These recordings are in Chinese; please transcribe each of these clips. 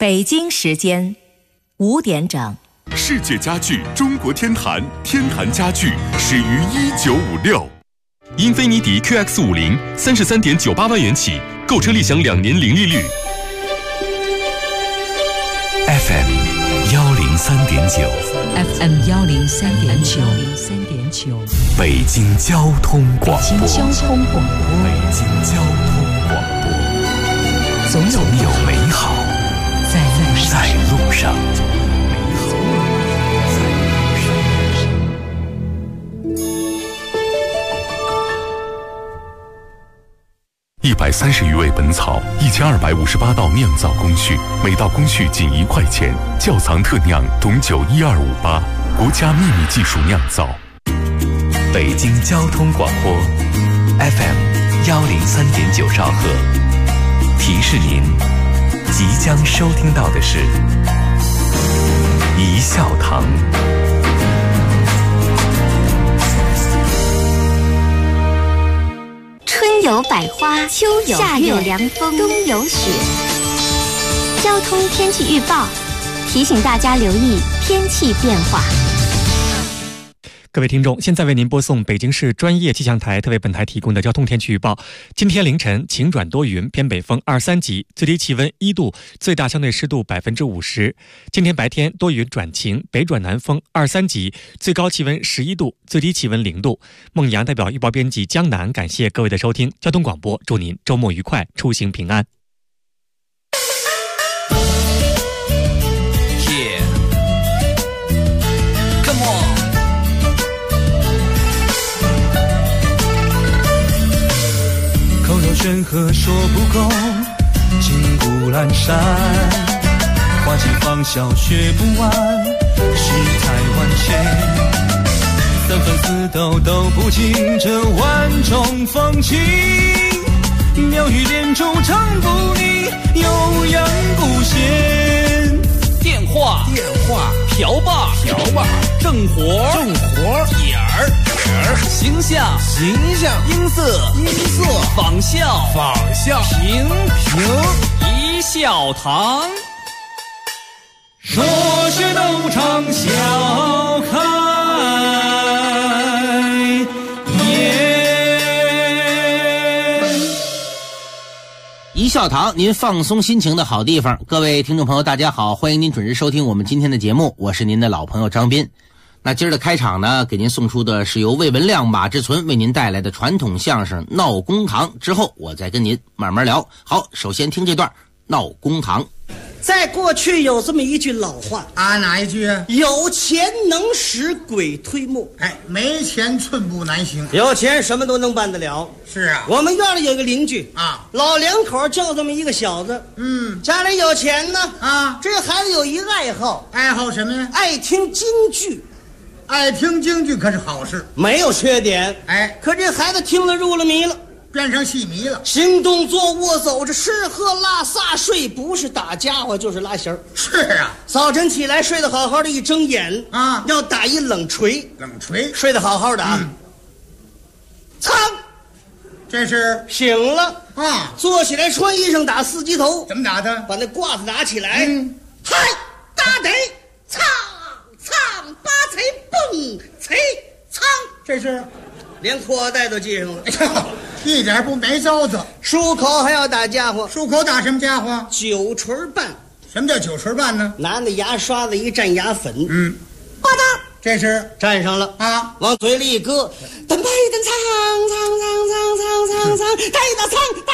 北京时间5点整。 世界家具中国天坛，天坛家具始于1956。英菲尼迪 QX50 33.98万元起，购车立享2年零利率。 FM 103.9 FM 103.9 北京交通广播。 北京交通广播。 北京交通广播。总有美好在路上。130余味本草，1258道酿造工序，每道工序仅1块钱。窖藏特酿董酒12588，国家秘密技术酿造。北京交通广播 FM 103.9兆赫，提示您即将收听到的是一笑堂。 春有百花，秋有夏有凉风，冬有雪。交通天气预报提醒大家留意天气变化。 各位听众，现在为您播送北京市专业气象台特为本台提供的交通天气预报。今天凌晨晴转多云，偏北风2、3级，最低气温1度，最大相对湿度50%。今天白天多云转晴，北转南风2、3级，最高气温11度，最低气温0度。孟阳代表预报编辑江南，感谢各位的收听。交通广播祝您周末愉快，出行平安。 山河说不够，金谷阑珊，花季芳笑学不完，世态万千，三分四斗都不尽这万种风情，妙语连珠唱不腻，悠扬不闲。 电话瓢把正活点儿形象音色仿效平一笑堂， 说学逗唱笑开颜。 一笑堂，您放松心情的好地方。各位听众朋友大家好，欢迎您准时收听我们今天的节目，我是您的老朋友张斌。那今儿的开场呢，给您送出的是由魏文亮、马志存为您带来的传统相声《闹公堂》，之后我再跟您慢慢聊。好，首先听这段《闹公堂》。 在过去有这么一句老话啊，哪一句啊？ 有钱能使鬼推磨。 哎，没钱寸步难行。 有钱什么都能办得了。 是啊， 我们院里有个邻居啊， 老两口叫这么一个小子，家里有钱呢啊。 这孩子有一爱好， 爱好什么呀？ 爱听京剧。 爱听京剧可是好事， 没有缺点。 哎， 可这孩子听了入了迷了， 变成戏迷了。 行动坐卧走着，吃喝拉撒睡，不是打家伙就是拉弦儿。 是啊， 早晨起来睡得好好的，一睁眼啊， 要打一冷锤。 冷锤， 睡得好好的啊，噌， 这是醒了啊， 坐起来穿衣裳打四级头。 怎么打的？ 把那褂子拿起来，嗨，打得，苍八彩蹦彩苍， 这是连裤腰带都系上了， 一点不没招子。 漱口还要打家伙， 漱口打什么家伙？ 酒锤拌。 什么叫酒锤拌呢？ 拿那牙刷子一蘸牙粉，吧嗒， 这是蘸上了啊， 往嘴里一搁，噔拍噔苍，带的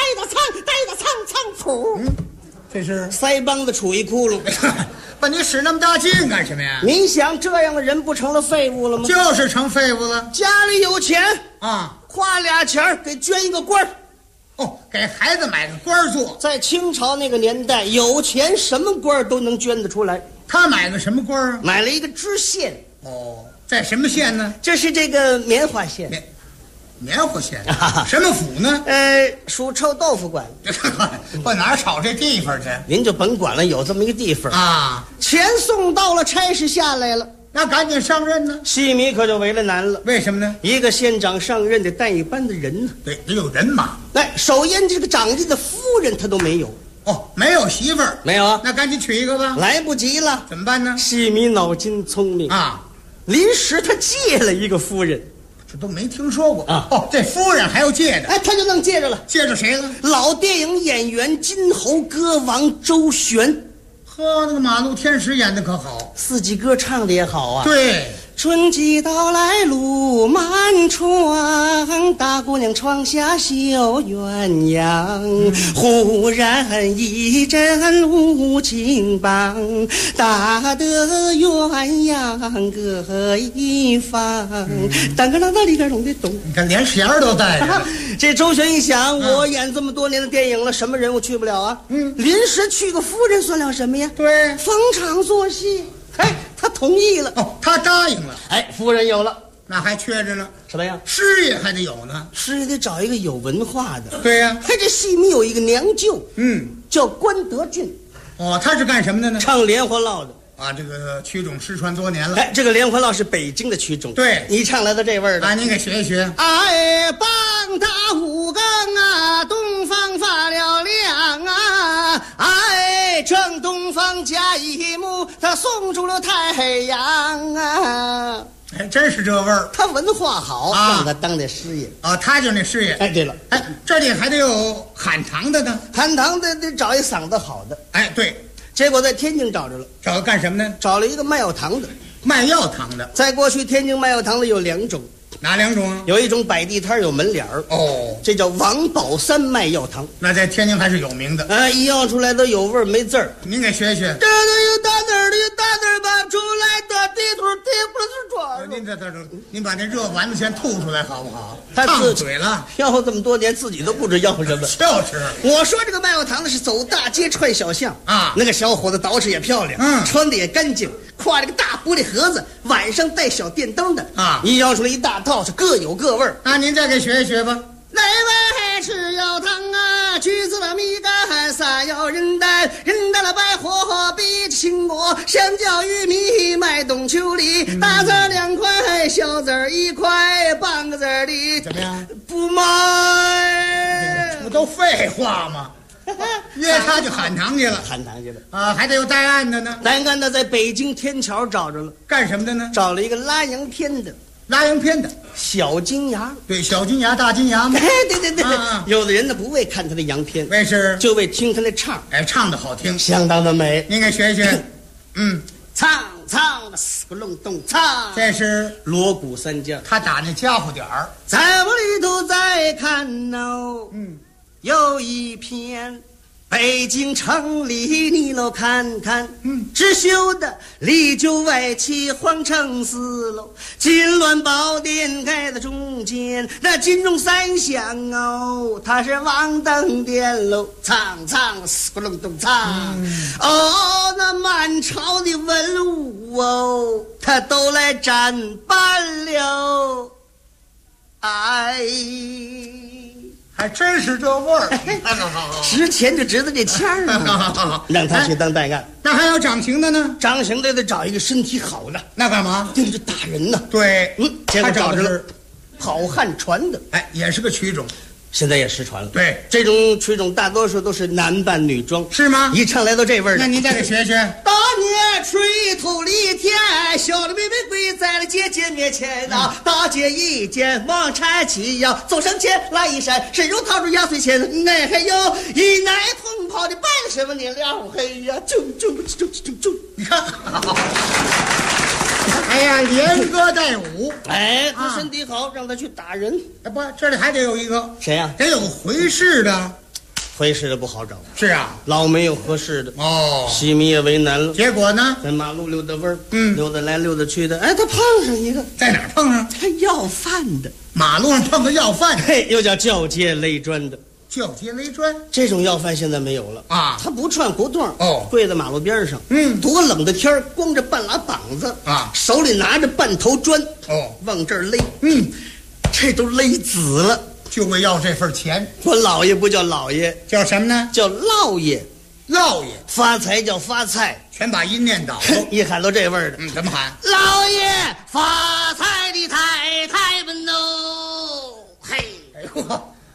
苍，噗， 这是腮帮子杵一窟窿。 把你使那么大劲干什么呀？ 你想这样的人不成了废物了吗？ 就是成废物了。 家里有钱啊， 花俩钱给捐一个官儿。 哦，给孩子买个官做。 在清朝那个年代，有钱什么官都能捐得出来。 他买个什么官啊？ 买了一个知县。 哦，在什么县呢？ 这是这个棉花县。 棉花县什么府呢？ 属臭豆腐管。 我哪找这地方去？ 您就甭管了，有这么一个地方啊。 钱送到了，差事下来了， 那赶紧上任呢。 戏迷可就为了难了。 为什么呢？ 一个县长上任得带一班的人呢。 对，得有人马。 首先这个掌印的夫人他都没有。 哦，没有媳妇儿， 没有啊？ 那赶紧娶一个吧。 来不及了， 怎么办呢？ 细迷脑筋聪明啊！ 临时他借了一个夫人， 这都没听说过啊！ 哦，这夫人还要借的， 哎，他就弄借着了。 借着谁了？ 老电影演员金猴歌王周璇。 呵，那个马路天使演的可好， 四季歌唱的也好啊。 对。 春季到来路漫长，大姑娘窗下绣鸳鸯。忽然一阵无情棒，打得鸳鸯各一方。当个啷当里个咚的咚， 你看连弦儿都带着。 这周璇一想，我演这么多年的电影了，什么人我去不了啊？临时去个夫人算了什么呀？ 对， 逢场作戏。哎，他同意了。 哦，他答应了。 哎，夫人有了， 那还缺着呢。 什么呀？ 师爷还得有呢。 师爷得找一个有文化的。 对呀。 嘿，这戏迷有一个娘舅，叫关德俊。 哦，他是干什么的呢？ 唱连环烙的。 啊，这个曲种失传多年了。 哎，这个连环烙是北京的曲种。 对， 你唱来的这味儿的。 啊，您给学一学。 哎，棒打五更啊，东方发了亮啊！哎，正东方加一木，他送出了太阳啊！ 哎，真是这味儿。 他文化好，让他当那师爷啊，他就那师爷。 哎，对了， 哎，这里还得有喊堂的呢。 喊堂的得找一嗓子好的。 哎，对。 结果在天津找着了， 找干什么呢？ 找了一个卖药堂的。 卖药堂的， 在过去天津卖药堂的有2种， 哪2种啊？ 有一种摆地摊有门脸儿， 哦， 这叫王宝山卖药堂， 那在天津还是有名的。 一药出来都有味儿没字儿。 您给学学。 这个有大字儿的，有大字儿吧出来的地图地不是转。 您把那热丸子先吐出来好不好？ 他烫嘴了， 要这么多年自己都不知要什么。 就是， 我说这个卖药堂的是走大街串小巷啊， 那个小伙子捯饬也漂亮，穿的也干净，挎着个大玻璃盒子，晚上带小电灯的啊， 一要出来一大套，是各有各味儿。 那您再给学一学吧。 内外吃药汤啊，橘子了米干，撒药人丹，人丹了白火，比青果，香蕉玉米卖冬秋梨，大字2块，小字1块，半个字的怎么样？ 不卖， 这不都废话吗？约他就喊堂去了， 喊堂去了啊，还得有带案的呢。 带案的在北京天桥找着了， 干什么的呢？ 找了一个拉洋片的。 拉洋片的小金牙， 对，小金牙大金牙嘛。 对，有的人呢不为看他的洋片， 为是就为听他那唱， 哎，唱的好听， 相当的美。 您给学一学。 唱死个隆咚唱， 这是锣鼓3将， 他打那家伙点儿， 在我里头再看哦，有一片。北京城里你喽看看，织绣的里九外七皇城4楼，金銮宝殿盖在中间，那金钟3响哦，它是王登殿喽，唱死个隆咚唱，哦，那满朝的文武哦，他都来站班了，哎。 还真是这味儿， 值钱就值得这钱儿呢。让他去当代案。 那还有掌刑的呢？ 掌刑的得找一个身体好的， 那干嘛？ 盯着打人呢。 对， 结果找着了好汉传的， 哎，也是个曲种， 现在也失传了。 对， 这种曲种大多数都是男扮女装， 是吗？ 一唱来到这味儿， 那您再给学学。 大年吹头里天，小的妹妹跪在了姐姐面前呐，大姐一见忙搀起腰，走上前来一闪，伸手掏出压岁钱，哎还有一奶同袍的办什么你了？嘿呀，就， 你看。哎呀，连歌带舞， 哎，他身体好，让他去打人。 哎，不，这里还得有一个谁呀？ 得有个回事的， 回事的不好找。 是啊， 老没有合适的哦， 西迷也为难了。 结果呢， 在马路溜达弯，溜达来溜达去的，哎，他碰上一个， 在哪儿碰上？ 他要饭的， 马路上碰个要饭， 嘿，又叫叫街勒砖的。 叫街勒砖， 这种要饭现在没有了啊！ 他不串胡同哦， 跪在马路边上，多冷的天光着半拉膀子啊， 手里拿着半头砖哦， 往这儿勒，这都勒紫了， 就为要这份钱。 我老爷不叫老爷， 叫什么呢？ 叫烙爷， 烙爷。 发财叫发菜， 全把音念倒， 一喊到这味儿的， 怎么喊？ 老爷发财的太太们哦，嘿， 哎呦，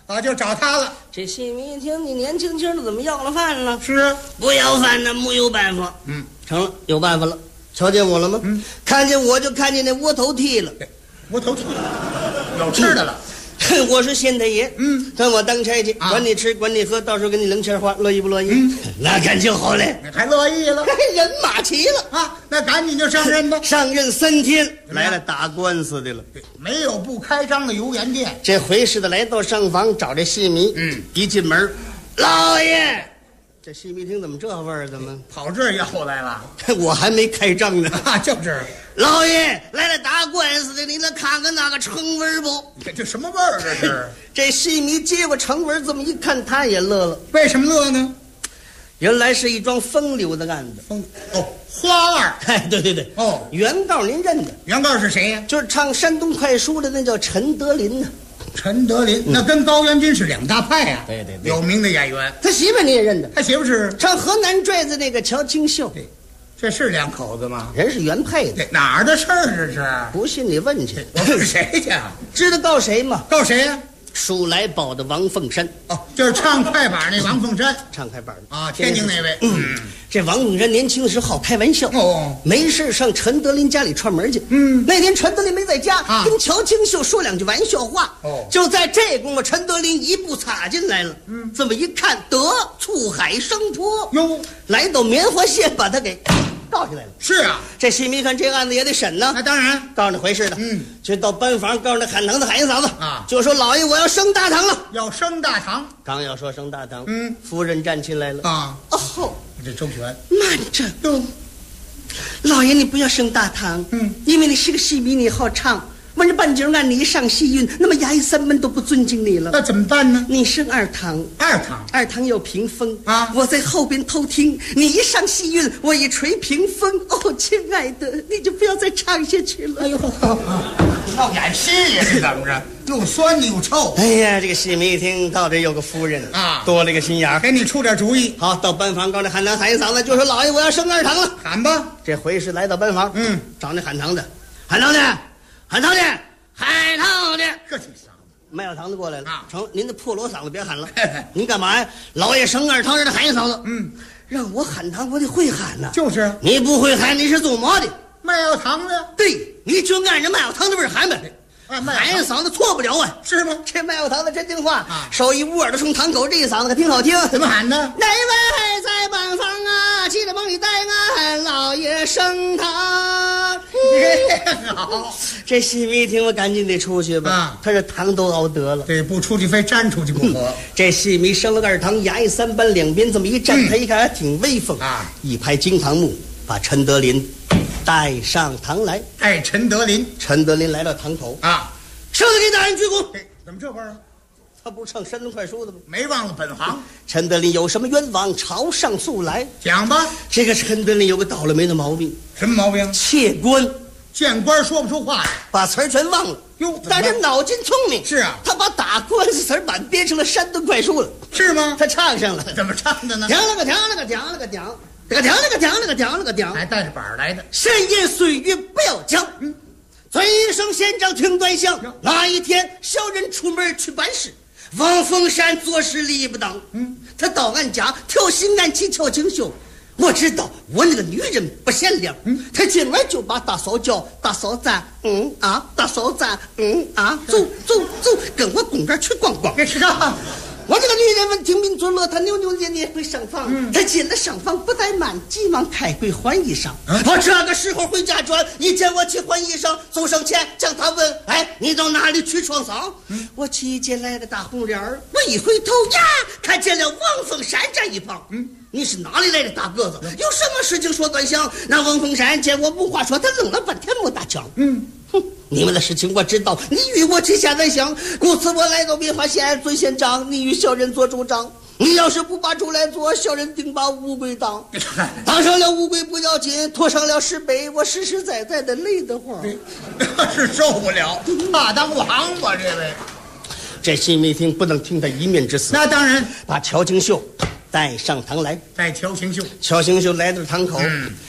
啊，就找他了。 这戏迷一听，你年轻轻的怎么要了饭了？ 是， 不要饭那没有办法。成了，有办法了。瞧见我了吗？看见我就看见那窝头屉了。 窝头屉有吃的了。 我是县太爷，跟我当差去，管你吃，管你喝，到时候给你零钱花，乐意不乐意？那感情好嘞， 还乐意了， 人马齐了啊！那赶紧就上任吧。 上任3天，来了打官司的了。 没有不开张的油盐店。 这回是的，来到上房找这戏迷，一进门，老爷，这戏迷听怎么这味儿？怎么跑这儿要来了？ 我还没开张呢。 就是。 老爷来了打官司的，你来看看那个成文不？ 这什么味儿？这是这戏迷接过成文，这么一看，他也乐了。 为什么乐呢？ 原来是一桩风流的案子。 花案。 哎，对对对。原告您认得？ 原告是谁呀？ 就是唱山东快书的，那叫陈德林呢。 陈德林，那跟高元军是两大派呀。 对对， 有名的演员。 他媳妇你也认得？ 他媳妇是唱河南拽子那个乔清秀。 对。这是两口子吗？ 人是原配的。 哪儿的事儿这是？ 不信你问去。 我问谁去？ 知道告谁吗？ 告谁呀？ 数来宝的王凤山。 就是唱快板那王凤山。 唱快板啊，天津那位。 这王凤山年轻的时候好开玩笑。没事上陈德林家里串门去。那天陈德林没在家，跟乔清秀说两句玩笑话。就在这功夫，陈德林一步插进来了。这么一看，得醋海生坡。哟，来到棉花县，把他给告下来了。 是啊， 这戏迷看这案子也得审呢。 那当然， 告诉你回事的。就到班房，告诉那喊堂子喊一嗓子啊，就说老爷我要升大堂了， 要升大堂。 刚要说升大堂，夫人站起来了啊。这周全， 慢着，老爷你不要升大堂，因为你是个戏迷，你好唱。问这半截案，你一上戏韵，那么衙役三门都不尊敬你了。 那怎么办呢？ 你升二堂，二堂有屏风啊，我在后边偷听。你一上戏韵，我一吹屏风。亲爱的，你就不要再唱下去了。哎呦， 要演戏呀？是怎么着？又酸又臭。 哎呀，这个戏迷一听到这有个夫人啊，多了个心眼儿， 给你出点主意。 好，到班房，刚才喊堂喊一嗓子，就说老爷我要升二堂了。 喊吧。 这回是来到班房，找那喊堂的，喊堂的。喊堂的，喊堂的， 这挺嗓子。 卖药堂的过来了啊！成，您的破锣嗓子别喊了。您干嘛呀？老爷升二堂让他喊一嗓子。让我喊堂，我得会喊呐。 就是， 你不会喊，你是做么的？ 卖药堂的。 对，你就按着卖药堂的味儿喊呗。喊一嗓子错不了啊。 是吗？ 这卖药堂的真听话啊！手一捂耳朵冲堂口，这一嗓子可挺好听。 怎么喊的？ 哪位在班房啊？记得帮你带俺老爷升堂。好，这戏迷一听，我赶紧得出去吧。他这堂都熬得了， 对，不出去非粘出去不可。 这戏迷升了二堂，衙役三班两边这么一站，他一看还挺威风啊！一拍惊堂木，把陈德林带上堂来。 带陈德林， 陈德林来到堂口啊，圣旨给大人鞠躬。 怎么这味儿啊？ 他不是唱山东快书的吗？ 没忘了本行。 陈德林有什么冤枉，朝上诉来。 讲吧。 这个陈德林有个倒了霉的毛病。 什么毛病？ 怯官。 见官说不出话来， 把词儿全忘了。哟，但是脑筋聪明。 是啊， 他把打官司词儿版编成了山东快书了。 是吗？ 他唱上了。 怎么唱的呢？ 讲了个讲了个讲了个讲，这个讲了个讲了个讲了个讲， 还带着板来的。 深夜岁月不要讲。嘴声县长听端详。那一天，小人出门去办事，王凤山做事理不当。他到俺家调戏俺妻乔清秀。我知道我那个女人不贤良，他进来就把大嫂叫大嫂子，大嫂子，走走走，跟我公园去逛逛。 这是啊， 我这个女人闻听民族乐，她扭扭捏捏回上房。她进了上房不怠慢，急忙开柜换衣裳。我这个时候回家转，一见我去换衣裳，走上前向她问：“哎，你到哪里去闯丧？”我去见来个大红脸儿，我一回头呀，看见了王凤山站一旁。你是哪里来的大个子？有什么事情说端详？那王凤山见我无话说，他愣了半天没打枪。你们的事情我知道，你与我结下难相，故此我来到棉花县尊县长，你与小人做主张。你要是不把主来做，小人定把乌龟当。当上了乌龟不要紧，拖上了石碑，我实实在在的累得慌， 是受不了，怕当王吧这位。 这戏迷听不能听他一面之词。 那当然， 把乔清秀带上堂来。 带乔清秀， 乔清秀来到堂口，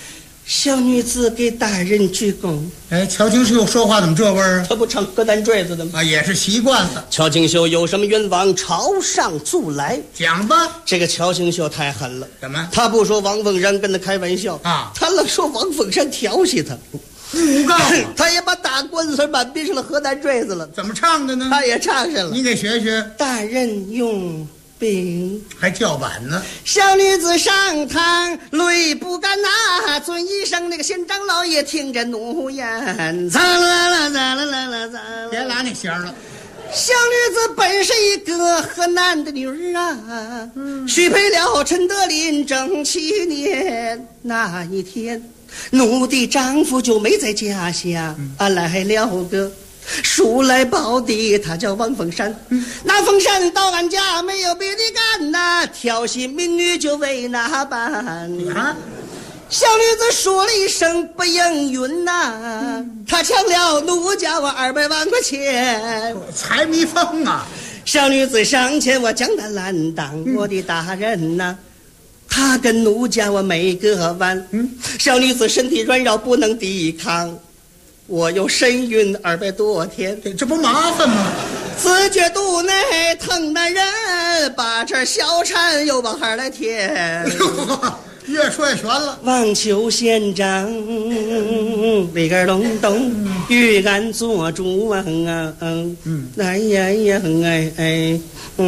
小女子给大人鞠躬。 哎，乔清秀说话怎么这味儿啊？ 他不唱河南坠子的吗？ 啊，也是习惯了。 乔清秀有什么愿望，朝上奏来。 讲吧。 这个乔清秀太狠了。 怎么？ 他不说王凤山跟他开玩笑啊， 他愣说王凤山调戏他。 诬告。 他也把大官司满编上了河南坠子了。 怎么唱的呢？ 他也唱上了。 你给学学。 大人用兵， 还叫板呢。 小女子上堂泪不干呐，尊一声那个县长老爷听着怒言，咋啦， 别拉那弦了。 小女子本是一个河南的女儿啊，许配了陈德林正7年，那一天奴的丈夫就没在家乡，来了个书来报的，他叫王凤山。那凤山到俺家没有别的干呐，挑衅民女就为那般。小女子说了一声不应允呐，他抢了奴家我200万块钱， 财迷疯啊！ 小女子上前我将他拦挡，我的大人呐，他跟奴家我没个完。小女子身体软弱不能抵抗，我有身孕200多天， 这不麻烦吗？ 自觉肚内疼男人，把这小产又往海来填。 越说越悬了。 望求县长里个隆咚与俺做主啊！哎呀呀哎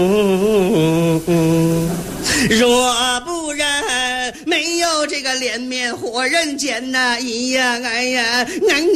若不然没有这个脸面活人间呐！哎呀哎呀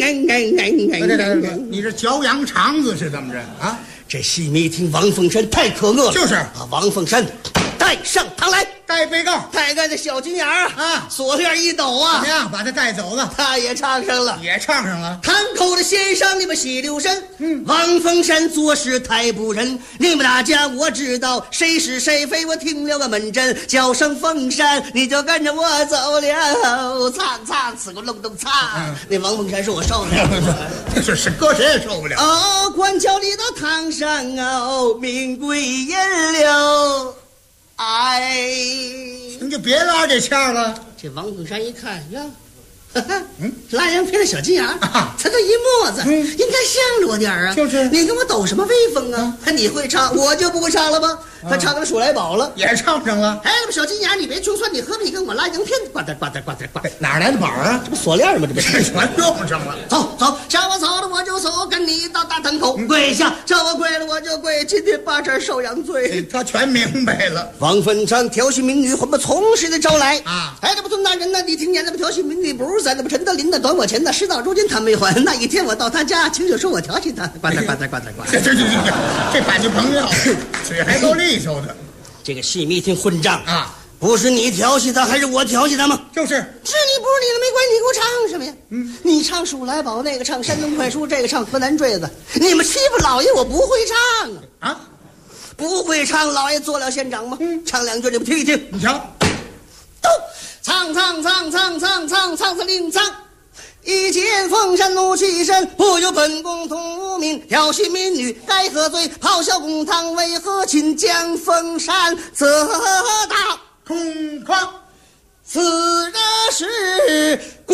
你这嚼羊肠子是怎么着啊？ 这戏迷听王凤山太可恶了。 就是王凤山带上堂来， 带被告， 带个这小金眼儿啊，锁链一抖啊， 怎么样？把他带走了。 他也唱上了， 也唱上了。 堂口的先生，你们细留神。王凤山做事太不仁，你们大家我知道谁是谁非，我听了个门诊，叫声凤山，你就跟着我走了。唱，此个隆咚唱。那王凤山说我受不了， 这是搁谁也受不了。 哦，官教里的堂上哦，名贵言流。哎， 你就别拉这腔了。 这王凤山一看呀，拉洋片的小金牙，他这一摸子，应该像着点啊。 就是你跟我抖什么威风啊？你会唱，我就不会唱了吗？他唱个数来宝了， 也唱上了。 哎，小金牙，你别穷酸，你何必跟我拉洋片？呱嗒呱嗒呱嗒呱， 哪来的宝啊？ 这不锁链吗？这不全用上了。 走，叫我走了我就走，跟你到大堂口跪下，叫我跪了我就跪，今天把这受养罪。 他全明白了。 王凤山挑衅民女，我们从实的招来啊！ 哎，这不尊大人呢？你听见那么挑衅民女，不是在那么陈德林的短我钱的，事到如今他没还。那一天我到他家，亲手说我挑衅他，呱嗒呱嗒呱嗒呱。 这把就甭要，嘴还够利索的。 这个戏迷听混账啊！ 不是你调戏他，还是我调戏他吗？ 就是， 是你不是你的没关系，你给我唱什么呀？你唱数来宝，那个唱山东快书，这个唱河南坠子，你们欺负老爷，我不会唱啊！不会唱，老爷做了县长吗？唱2句你们听一听， 你瞧， 都唱是另唱。一见凤山怒气深，不由本宫同名，挑衅民女该何罪？咆哮公堂为何亲将凤山责打空旷？ 此人是滚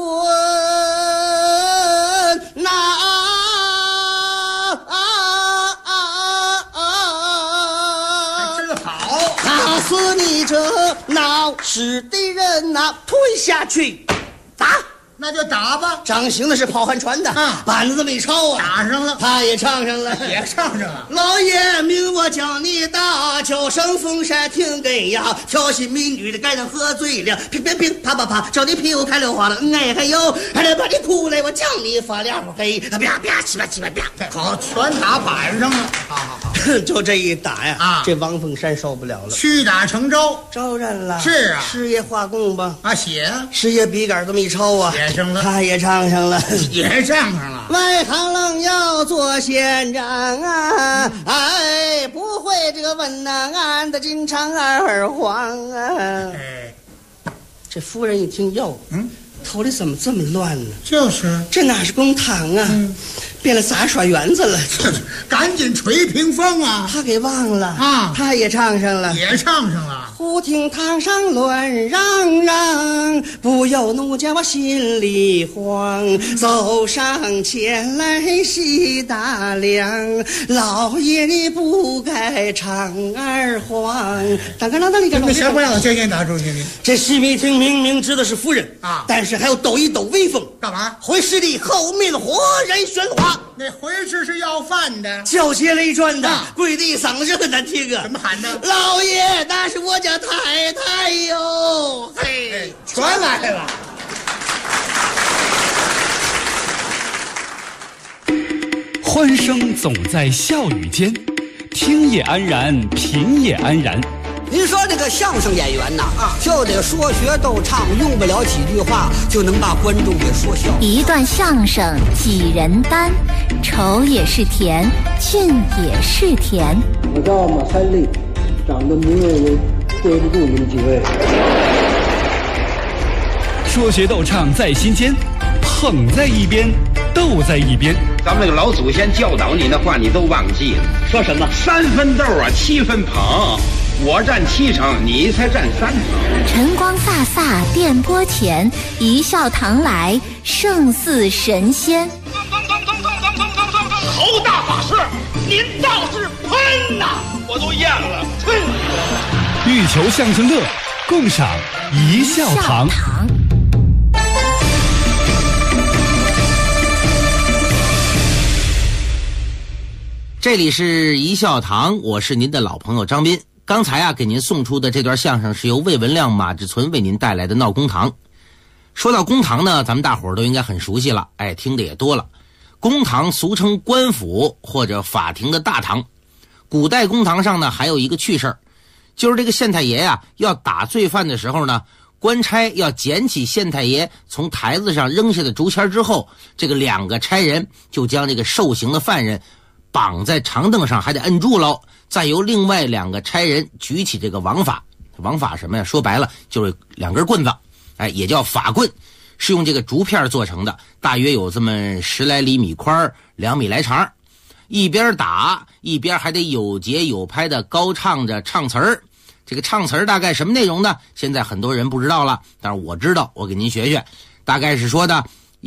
哪真好！ 打死你这闹事的人呐！推下去，打！ 那就打吧。 掌刑的是跑旱船的，板子这么一抄啊， 打上了， 他也唱上了， 也唱上了。 老爷命我叫你打，叫声凤山听根呀，挑衅民女的该能喝醉了，乒乒乒，啪啪啪，叫你屁股开了花了，哎还有，还得把你哭来，我将你发亮黑，啪啪七八七八啪， 好，全打板上了。好， 就这一打呀，这王凤山受不了了， 屈打成招， 招认了。 是啊， 师爷画供吧， 写师爷笔杆这么一抄啊。 写上了， 他也唱上了， 也唱上了。 外行愣要做县长啊，哎，不会这个问呐，俺的经常二黄啊。这夫人一听，哟，头里怎么这么乱呢？ 就是， 这哪是公堂啊？ 变了杂耍园子了。 赶紧吹屏风啊！ 他给忘了啊， 他也唱上了， 也唱上了。 忽听堂上乱嚷嚷，不由怒叫我心里慌，走上前来细打量，老爷你不该唱二黄。当个你先不让先打住你。 这西米亭明明知道是夫人啊， 但是还要抖一抖威风， 干嘛？ 回师里后面活人喧哗。 那回师是要饭的， 叫街雷转的，跪地嗓子很难听啊！ 怎么喊的？ 老爷，那是我家太太哟！嘿， 全来了。 欢声总在笑语间，听也安然，品也安然。 您说这个相声演员呐，就得说学逗唱，用不了几句话就能把观众给说笑。 一段相声几人担，愁也是甜，俊也是甜。 我叫马三立，长得名为对不住你们几位。 说学逗唱在心间，捧在一边，逗在一边。 咱们那个老祖先教导你的话，你都忘记了。 说什么 ？3分逗啊，7分捧。我占7成，你才占3成。 晨光飒飒电波前，一笑堂来胜似神仙。 侯大法师，您倒是喷呐！我都咽了。 欲求相声乐，共赏一笑堂。 这里是一笑堂，我是您的老朋友张斌。刚才给您送出的这段相声是由魏文亮、马志存为您带来的《闹公堂》。说到公堂呢，咱们大伙儿都应该很熟悉了，听的也多了。公堂俗称官府或者法庭的大堂。古代公堂上呢，还有一个趣事儿，就是这个县太爷呀，要打罪犯的时候呢，官差要捡起县太爷从台子上扔下的竹签之后，这个2个差人就将这个受刑的犯人绑在长凳上，还得摁住喽。再由另外2个差人举起这个王法。王法什么呀？说白了就是2根棍子，也叫法棍，是用这个竹片做成的，大约有这么10来厘米宽，2米来长。一边打一边还得有节有拍的高唱着唱词儿。这个唱词儿大概什么内容呢？现在很多人不知道了，但是我知道，我给您学学。大概是说的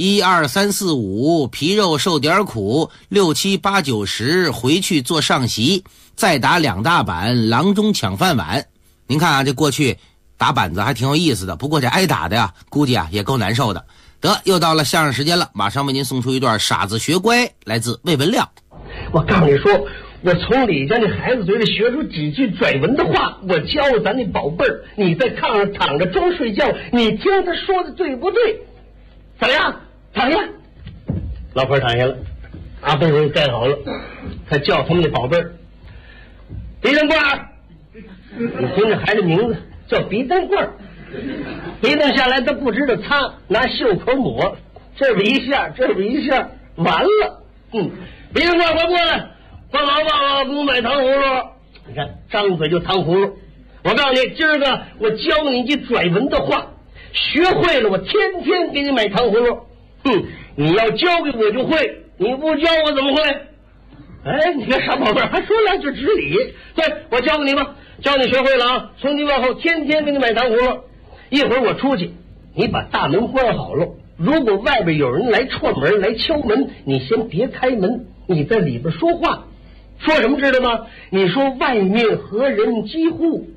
1、2、3、4、5，皮肉受点苦，6、7、8、9、10，回去做上席，再打2大板，郎中抢饭碗。您看这过去打板子还挺有意思的，不过这挨打的呀，估计也够难受的。得，又到了相声时间了，马上为您送出一段傻子学乖，来自魏文亮。 我告诉你说，我从李家那孩子嘴里学出几句拽文的话，我教咱那宝贝儿，你在炕上躺着装睡觉，你听他说的对不对？怎么样？躺下。老婆躺下了，被子盖好了，他叫他们那宝贝儿，鼻灯棍儿。你听这孩子名字叫鼻灯棍儿，鼻灯下来他不知道擦，拿袖口抹，这边一下，这边一下，完了。鼻灯棍儿，快过来，帮老爸给我买糖葫芦。你看，张嘴就糖葫芦。我告诉你，今儿个我教你一句拽文的话，学会了我天天给你买糖葫芦。你要教给我就会，你不教我怎么会？你看傻宝贝儿还说2句知理。对，我教给你吧，教你学会了啊！从今往后天天给你买糖葫芦。一会儿我出去，你把大门关好了。如果外边有人来串门来敲门，你先别开门，你在里边说话。说什么知道吗？你说外面何人击户？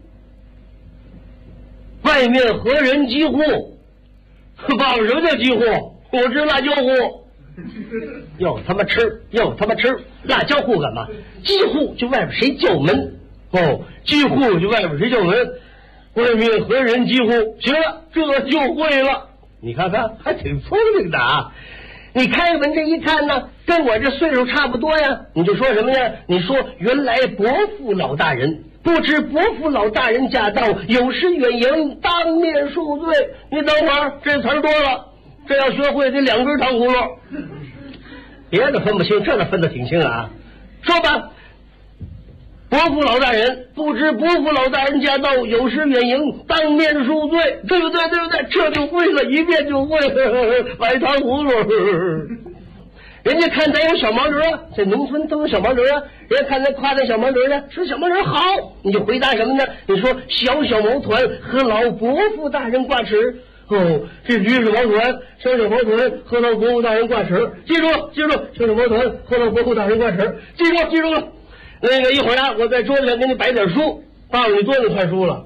外面何人击户？告诉什么叫击户？我吃辣椒户。又他妈吃，辣椒户干嘛？击户就外边谁叫门。击户就外边谁叫门。外面何人击户？行了，这就会了。你看看还挺聪明的啊。你开门这一看呢，跟我这岁数差不多呀，你就说什么呀？你说原来伯父老大人，不知伯父老大人驾到，有失远迎，当面恕罪。你等会儿，这词儿多了，这要学会得2根糖葫芦。别的分不清，这个分得挺清啊。说吧，伯父老大人，不知伯父老大人驾到，有失远迎，当面恕罪，对不对？这就会了，一遍就会了，买糖葫芦。 人家看咱有小毛驴啊，这农村都有小毛驴啊，人家看咱夸咱小毛驴呢，说小毛驴好，你就回答什么呢？你说小毛团和老伯父大人挂齿。哦，这驴是毛团，小毛团和老伯父大人挂齿，记住，小毛团和老伯父大人挂齿，记住了。那个一会儿啊，我在桌子上给你摆点书，爸爸你多久看书了？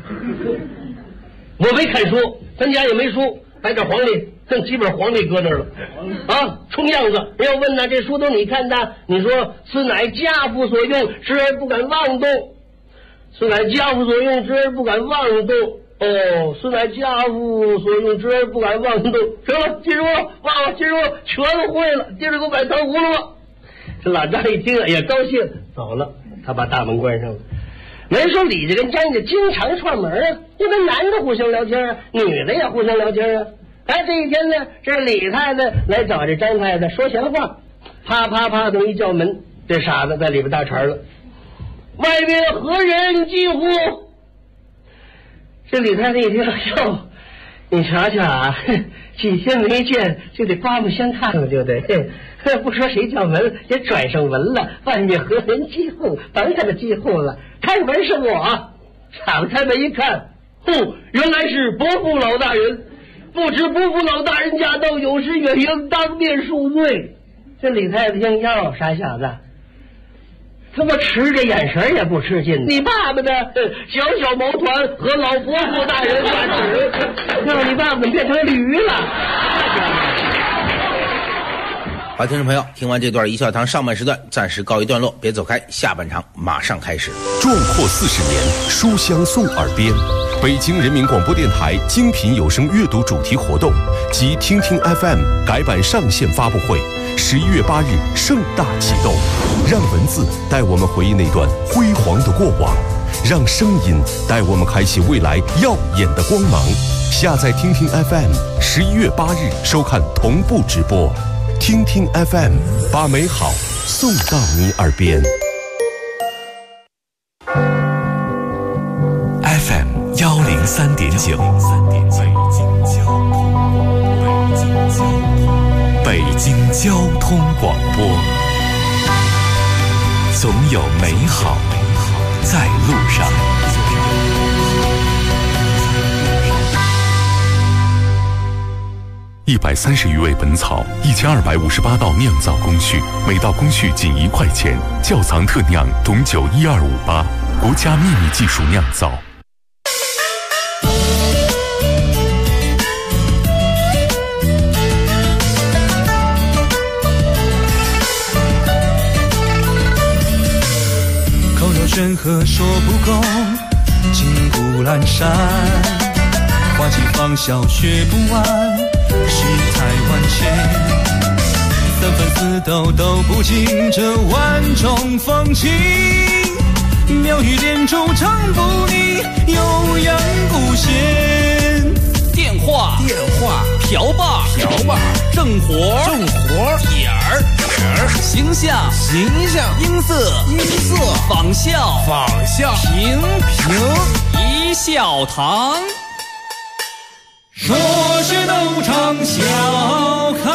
我没看书，咱家也没书，摆点黄历，剩几本黄历搁那儿了啊，充样子。人要问呢，这书都你看的，你说此乃家父所用，知而不敢妄动。此乃家父所用，知而不敢妄动。哦，此乃家父所用，知而不敢妄动。行了，记住了，爸爸记住了，全都会了。今儿给我摆糖葫芦了。这老张一听也高兴，走了。他把大门关上了。没说李家跟张家经常串门啊，因为男的互相聊天啊，女的也互相聊天啊。哎，这一天呢，这李太太来找这张太太说闲话，啪啪啪的一叫门，这傻子在里边搭茬了。外边何人进乎？这李太太一听，哟，你瞧瞧啊，几天没见，就得刮目相看了，对不对？不说谁叫门，也拽上门了。外面何人进户？甭他妈进户了，开门是我。敞开门一看，原来是伯父老大人。不知伯父老大人驾到，有失远迎，当面恕罪。这李太太听，哟，傻小子，他妈吃着眼神也不吃劲。你爸爸呢？小毛团和老伯父大人挂齿，让你爸爸怎么变成驴了？ 好，听众朋友，听完这段一笑堂上半时段暂时告一段落，别走开，下半场马上开始。 壮阔40年，书香送耳边。北京人民广播电台精品有声阅读主题活动及听听 FM 改版上线发布会，11月8日盛大启动。让文字带我们回忆那段辉煌的过往，让声音带我们开启未来耀眼的光芒。下载听听 FM，11月8日收看同步直播。听听 FM， 把美好送到你耳边。FM 103.9，北京交通广播，总有美好在路上。130余味本草，1258道酿造工序，每道工序仅1块钱，窖藏特酿董酒12588，国家秘密技术酿造。 口若悬河说不够，金谷阑珊，花季芳笑学不完，世态万千，三分四斗都不尽这万种风情，妙语连珠唱不腻，悠扬古弦。 电话瓢把正活点儿形象音色仿效平一笑堂。 说学逗唱笑开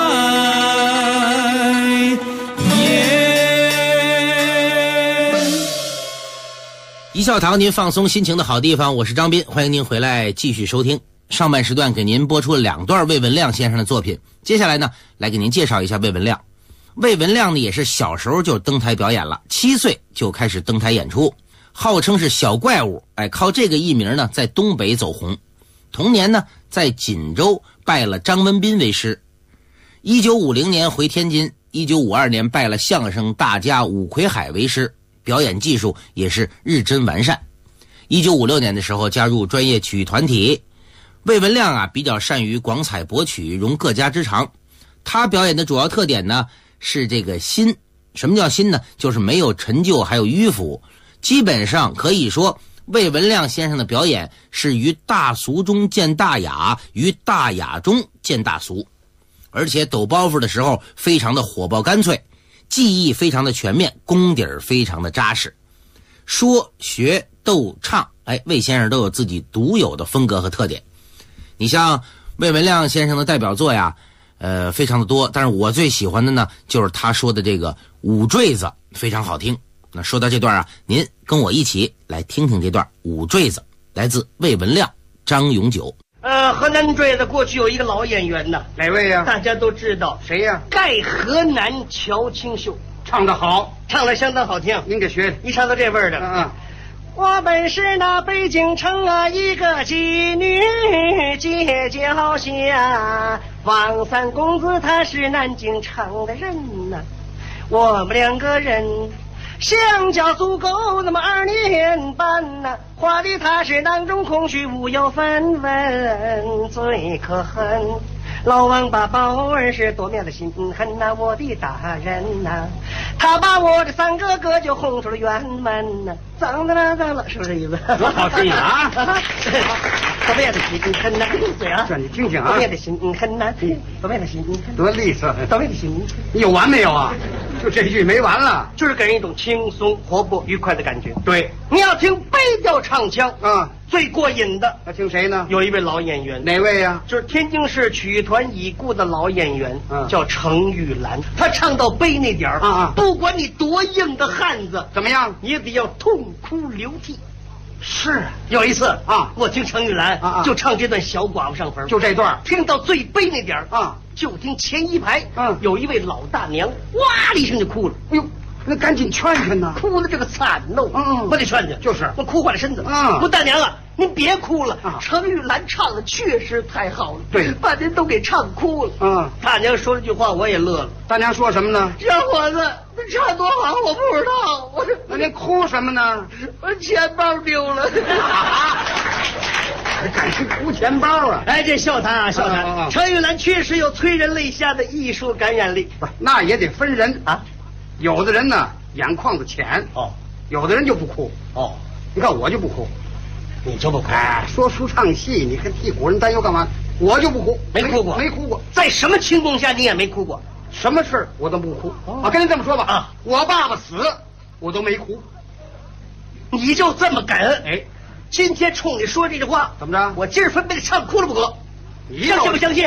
颜。 一笑堂，您放松心情的好地方，我是张斌，欢迎您回来继续收听。上半时段给您播出了2段魏文亮先生的作品，接下来呢，来给您介绍一下魏文亮。魏文亮呢，也是小时候就登台表演了，7岁就开始登台演出，号称是小怪物，靠这个艺名呢，在东北走红。同年呢，在锦州拜了张文彬为师。1950年回天津，1952年拜了相声大家伍奎海为师，表演技术也是日臻完善。1956年的时候加入专业曲艺团体。魏文亮啊，比较善于广采博取，融各家之长。他表演的主要特点呢，是这个新。什么叫新呢？就是没有陈旧，还有迂腐。基本上可以说，魏文亮先生的表演是于大俗中见大雅，于大雅中见大俗。而且抖包袱的时候非常的火爆干脆，技艺非常的全面，功底儿非常的扎实。说学逗唱，魏先生都有自己独有的风格和特点。你像魏文亮先生的代表作呀， 非常的多。但是我最喜欢的呢，就是他说的这个五坠子，非常好听。那说到这段啊，您跟我一起来听听这段五坠子，来自魏文亮、张永久。 河南坠子过去有一个老演员呢， 哪位呀？ 大家都知道， 谁呀？ 盖河南乔清秀， 唱得好， 唱得相当好听。 您给学， 一唱到这味儿的。我本是那北京城啊一个妓女，结交下王三公子，他是南京城的人呐。我们两个人相交足够那么2年半呐，话里他是囊中空虚，无有分文，最可恨。老王八宝儿是多面的心狠呐，我的大人呐，他把我这3个哥就轰出了辕门呐，脏了，是不是这意思？ 多好听啊！ 多面的心狠呐，对啊， 这你听听啊， 多面的心狠呐，多面的心狠， 多利索， 多面的心， 你有完没有啊？就这句没完了， 就是给人一种轻松、活泼、愉快的感觉。 对， 你要听北调唱腔啊， 最过瘾的。 要听谁呢？ 有一位老演员， 哪位呀？ 就是天津市曲艺团已故的老演员，叫程玉兰。他唱到悲那点儿啊， 不管你多硬的汉子， 怎么样， 也得要痛哭流涕。 是有一次啊， 我听程玉兰就唱这段小寡妇上坟， 就这段， 听到最悲那点儿啊， 就听前1排有一位老大娘哇的一声就哭了。 哎呦，那赶紧劝劝呐！ 哭的这个惨喽，我得劝劝， 就是我哭坏了身子。我大娘啊，您别哭了，程玉兰唱的确实太好了， 对， 把您都给唱哭了。大娘说了句话，我也乐了。 大娘说什么呢？ 小伙子，你唱多好，我不知道。 那您哭什么呢？ 我钱包丢了。 赶紧哭钱包啊！ 哎，这笑谈啊，笑谈。程玉兰确实有催人泪下的艺术感染力。 不是，那也得分人啊。有的人呢，眼眶子浅有的人就不哭你看我就不哭， 你就不哭？ 哎，说书唱戏，你还替古人担忧干嘛？我就不哭， 没哭过， 没哭过。 在什么情况下你也没哭过？ 什么事我都不哭跟您这么说吧我爸爸死我都没哭。 你就这么感恩？ 哎， 今天冲你说这句话， 怎么着？ 我今儿分被你唱哭了不可？你相信不相信？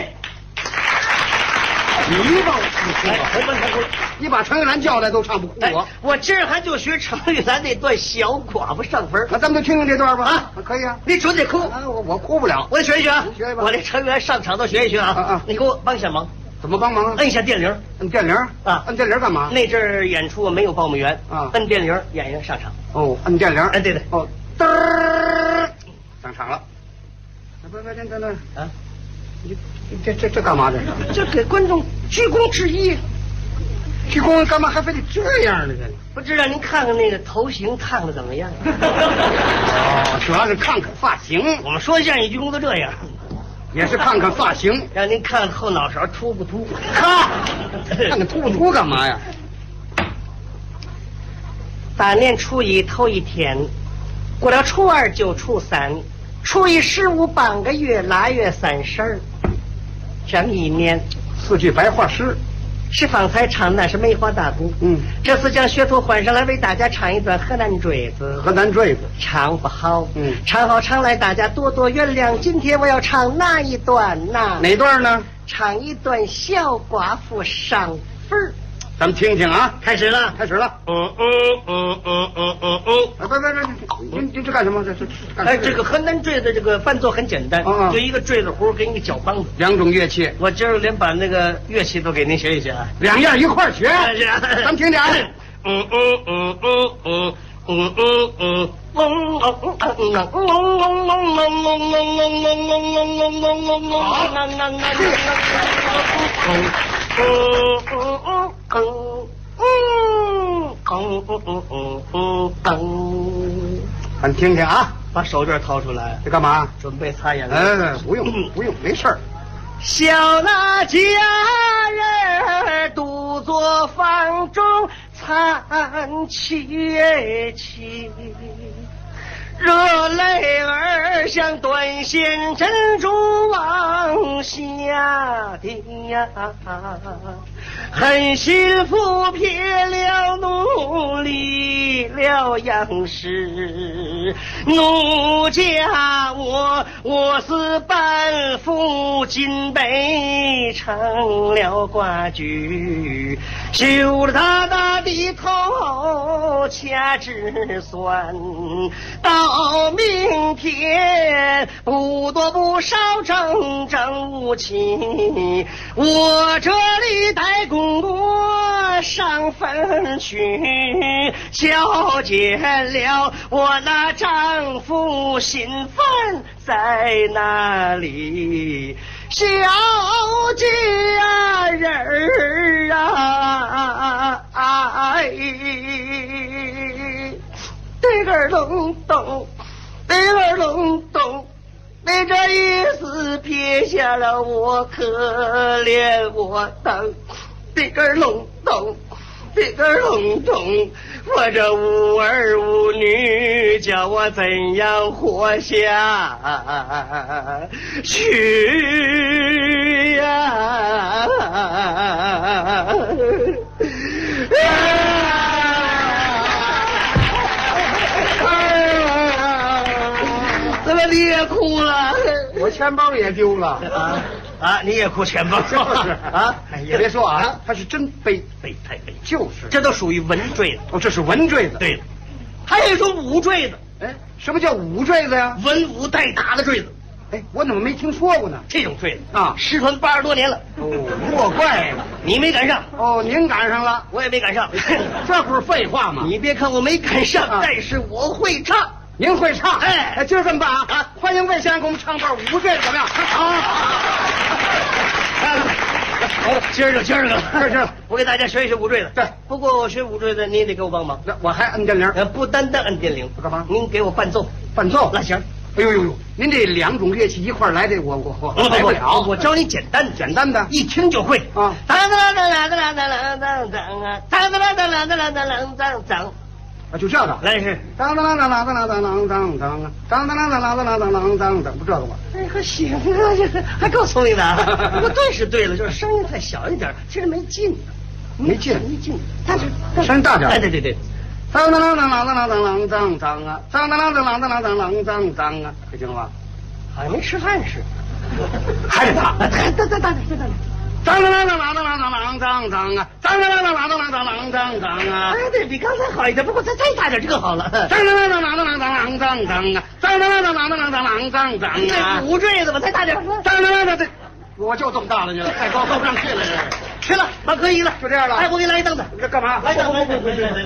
你把我你把程玉兰叫来都唱不哭我今儿还就学程玉兰那段小寡妇上坟。 那咱们就听听这段吧可以啊， 你准得哭我哭不了， 我得学一学啊， 学吧。 我这程玉兰上场都学一学你给我帮一下忙。 怎么帮忙？ 摁一下电铃。 摁电铃摁电铃干嘛？ 那阵儿演出没有报幕员摁电铃，演员上场。 摁电铃。 哎，对嘚儿上场了。不这干嘛？ 这给观众鞠躬致意。 鞠躬干嘛还非得这样呢？ 不知道您看看那个头型烫的怎么样？ 主要是看看发型。 我们说相声鞠躬都这样， 也是看看发型， 让您看看后脑勺秃不秃。 看看秃不秃干嘛呀？ 大年初一头一天，过了初2就初3，初一15半个月，腊月30，整一年。 4句白话诗。 是方才唱那是梅花大鼓，这次将学徒换上来为大家唱一段河南坠子。 河南坠子唱不好，唱好唱来大家多多原谅。今天我要唱哪一段呢？ 哪段呢？ 唱一段小寡妇上坟。 咱们听听啊， 开始了。 不，您这干什么？ 这个河南坠子这个伴奏很简单，就一个坠子胡跟一个脚梆子 ，2种乐器。 我今儿连把那个乐器都给您学一学啊 ，2样一块学。咱们听听啊。咱听听啊， 把手绢掏出来， 这干嘛？ 准备擦眼泪。 不用，没事儿。 小那家人独坐房中叹气气，热泪儿像断线珍珠往下滴呀， 很幸福，撇了努力了样式，奴家我是半副金杯成了寡居，羞了他的头掐指算，到明天不多不少整整无期，我这里带公公上坟去，瞧见了我那丈夫心烦在哪里，小家人儿啊，哎，这个隆咚，这个隆咚，你这一死撇下了我，可怜我等，这个隆咚，这个隆咚，我这无儿无女，叫我怎样活下去呀？怎么你也哭了？ 我钱包也丢了啊！你也哭钱包？ 就是啊！也别说啊，他是真悲， 悲太悲， 就是这都属于文坠子。 哦，这是文坠子。 对了，还有一种武坠子。 哎，什么叫武坠子呀？ 文武带打的坠子。 哎，我怎么没听说过呢？ 这种坠子啊， 失传80多年了。 哦，莫怪了， 你没赶上。 哦，您赶上了， 我也没赶上。 这不是废话吗？ 你别看我没赶上，但是我会唱。 您会唱？ 哎， 今儿这么办啊！欢迎魏先生给我们唱段武坠，怎么样？好， 今儿个，我给大家学一学武坠子。 对， 不过我学武坠子，你也得给我帮忙。 我还摁电铃， 不单单摁电铃， 干嘛？ 您给我伴奏， 伴奏那行。 哎呦，您这2种乐器一块来，这我来不了。 我教你简单的，一听就会啊。 当当当当当当当当当当当当当当。 啊，就这个， 来是当当当当当当当当当当当当当当当当，不知道吗？ 哎，还行啊，还够聪明的啊！不过对是对了，就是声音太小一点，其实没劲， 没劲， 但是声音大点。 哎，对， 当当当当当当当当当当啊，当当当当当当当当当当啊，可行了吧？ 好像没吃饭似的， 还得大， 大。 当当当当当当当当当当啊！当当当当当当当当当啊！ 哎，对比刚才好一点，不过再大点就更好了。 当当当当当当当当当当啊！当当当当当当当当当啊！ 这武坠子吧，再大点。 当当当当，我就这么大了，你了，太高不上去了，这去了，那可以了， 就这样了。 哎，我给你来一凳子， 这干嘛？ 来凳，来，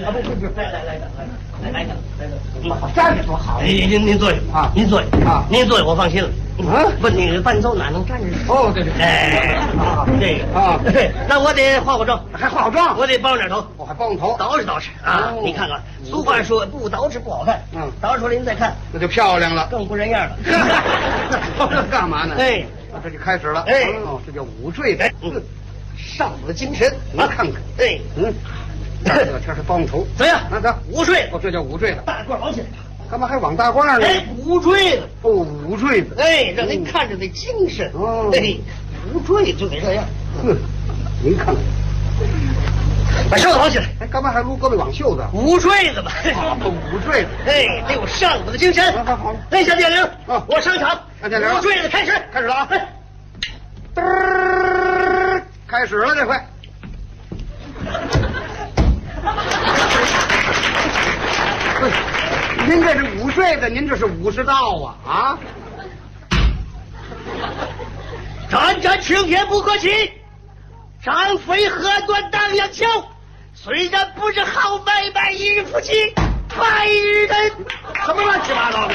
站着多好。 您坐下啊， 您坐下啊，您坐下，我放心了。 啊， 不，你的伴奏哪能站着？ 哦，对， 哎，这个啊， 对，那我得化妆， 还化妆， 我得包点头， 我还包头， 捯饬啊！你看看，俗话说不捯饬不好看，捯饬了您再看， 那就漂亮了， 更不人样了。 这干嘛呢？ 哎， 这就开始了。 哎， 这叫武坠子， 上我的精神， 你看看， 哎， 这天是包头， 怎么样？ 那武坠， 这叫武坠子， 大褂往起来。 干嘛还往大褂呢？ 哎，武坠子， 哦，武坠子， 哎，让您看着得精神。 哦， 哎，武坠就得这样。 哼，您看看， 把袖子绑起来。 哎，干嘛还撸胳膊挽袖子？ 武坠子吧。 武坠子， 哎，得有上午的精神。 好， 按下电铃，我上场。 按电铃， 武坠子开始了啊！开始了，这回。您这是武坠子，您这是武士道啊！ 战战青天不可欺，张飞河端当阳桥。虽然不是好买卖一日夫妻百日人， 什么乱七八糟的？